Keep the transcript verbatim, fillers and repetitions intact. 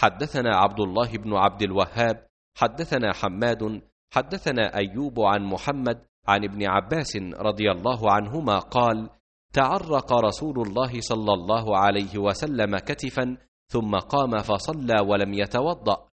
حدثنا عبد الله بن عبد الوهاب حدثنا حماد حدثنا أيوب عن محمد عن ابن عباس رضي الله عنهما قال: تعرق رسول الله صلى الله عليه وسلم كتفا ثم قام فصلى ولم يتوضأ،